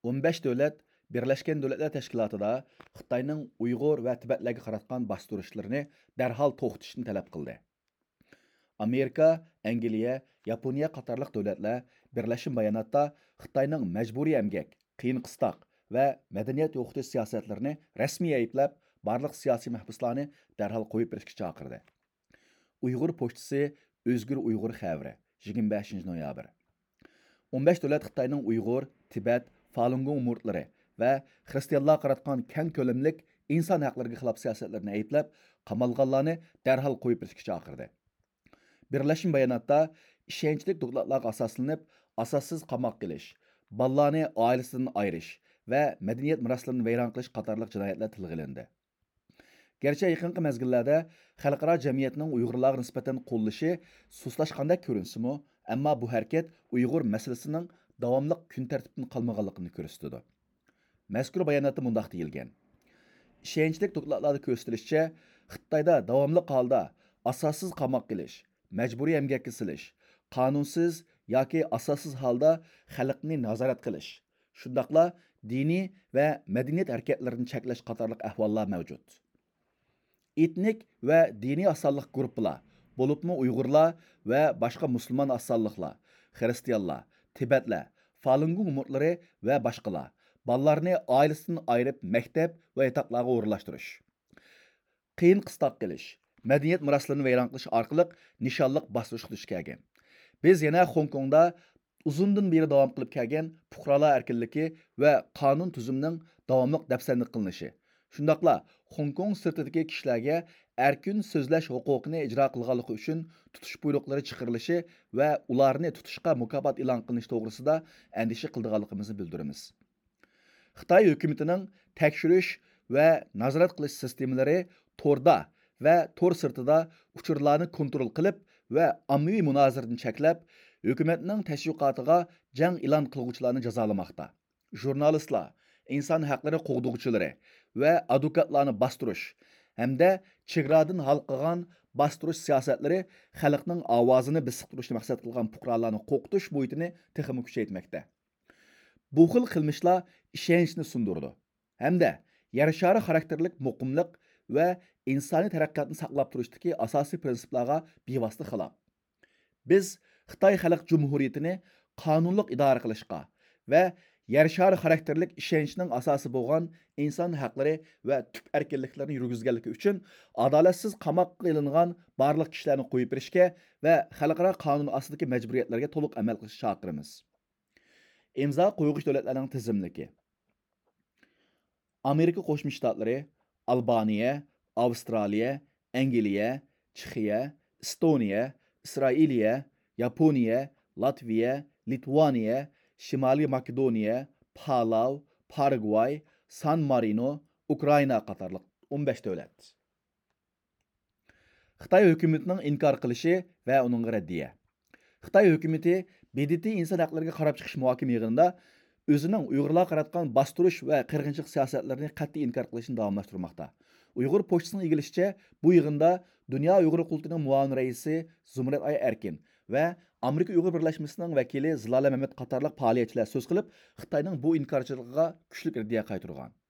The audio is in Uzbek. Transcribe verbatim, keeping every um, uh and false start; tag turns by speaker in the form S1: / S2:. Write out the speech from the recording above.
S1: o'n besh davlat Birleşken Devletler Teşkilatı'da Xitayning Uyg'ur va Tibetlarga qaratgan bostirishlarni darhol to'xtatishni talab qildi. Amerika, Angliya, Yaponiya qatorliq davlatlar birlashgan bayonotda Xitoyning majburiy emgak, qiyin qistoq va madaniyat yo'qotish siyosatlarini rasmiy ayblab, barliq siyosiy mahbuslarni darhol qo'yib berishga chaqirdi. Uyg'ur pochtasi O'zgur Uyg'ur xabari yigirma beshinchi noyabr. o'n besh davlat Xitoyning Uyg'ur, Tibet, Falun Gong murtlari va xristianlar qaratgan keng ko'lamlik inson haqlariga xilof siyosatlarni ayblab, qamalganlarni darhol qo'yib berishga chaqirdi. Birleşmiş bayonotda ishonchli dokladlarga asoslanib, asossiz qamoq qilish, bolalarni oilasidan ayirish va madaniyat meroslarini vayron qilish qatorliq jinoyatlar tilga olindi. Gerçi yaqinqi mezgillarda xalqaro jamiyatning Uyg'urlarga nisbatan qo'llashi sustlashganda ko'rinsimi, ammo bu harakat Uyg'ur masalasining davomli kun tartibdan qolmaganligini ko'rsatadi. Mazkur bayonotda mundaq deyilgan: ishonchli dokladlarda ko'rsatilishicha, Xitoyda davomli holda asossiz qamoq qilish, majburiy emgakka silish, qonunsiz yoki asossiz holda xalqni nazorat qilish, shundaqla diniy va madaniyat harakatlarini cheklash qatorliq ahvollar mavjud. Etnik va diniy asonliq guruhlar, bo'libmi Uyg'urlar va boshqa musulmon asonliqlar, xristianlar, Tibetlar, Falun Gong murtlari va boshqalar bolalarni oilasidan ayirib maktab va yotoqlarga o'rinlashtirish, qiyin qistoq qilish, madaniyat meroslarini vayron qilish orqali nishonliq bostirishga duch kelgan. Biz yana Hong Kongda uzundan beri davom qilib kelgan fuqarolar erkinligi va qonun tuzumining davomli dafsandiq qilinishi, shundaqla Hong Kong sirtidagi kishilarga erkin so'zlash huquqini ijro qilganligi uchun tutish buyruqlari chiqarilishi va ularni tutishga mukofot e'lon qilinishi to'g'risida andisha qilganligimizni bildiramiz. Xitoy hukumatining tekshirish va nazorat qilish sistemalari torda va tor sirtida uchurlarni kontrol qilib va ommaviy munozirani cheklab, hukumatning tashviqotiga jang e'lon qiluvchilarni jazolamoqda. Jurnalistlar, inson haqlari qo'g'duvchilari va advokatlarni bostirish hamda chegaradan halqagan bostirish siyosatlari xalqning ovozini bisiq turishni maqsad qilgan fuqarolarni qo'rqitish muhitini texmi kuchaytirmoqda. Bu xil qilmishlar ishonchni sundirdi hamda yer shari xarakterlik muqimlik va insoniy taraqqiyotni saqlab turishdagi asosiy prinsiplarga bevosita xilof. Biz Xitoy Xalq Jumhuriyatini qonunliq idora qilishga va yer shari xarakterlik ishonchning asosi bo'lgan inson haqlari va tub erkinliklarni yurgizganligi uchun adolatsiz qamoqqa ilingan barliq kishilarni qo'yib berishga va xalqaro qonun ostidagi majburiyatlarga to'liq amal qilishga chaqiramiz. İmza qo'yguchi davlatlarning tizimligi: Amerika Qo'shma Shtatlari, Albaniya, Avstraliya, Angliya, Chexiya, Estoniya, Isroiliya, Yaponiya, Latviya, Litvaniya, Shimoliy Makedoniya, Palau, Paraguay, San Marino, Ukraina qatorliq o'n besh davlat. Xitoy hukumatining inkor qilishi va uning raddiya. Xitoy hukumati B D T inson haqlariga qarab chiqish muhokama yig'inida o'zining Uyg'urlarga qaratgan bostirish va qirg'inchilik siyosatlarini qat'iy inkor qilishni davomlashtirmoqda. Uyg'ur pochtasining egilishicha, bu yig'inda Dunyo Uyg'ur qultining muavin raisi Zumrat Ay Erkin va Amerika Uyg'ur birlashmasining vakili Zilola Mamat qatorliq faoliyatchilar so'z qilib, Xitoyning bu inkorchiligiga kuchli raddiya qaytargan.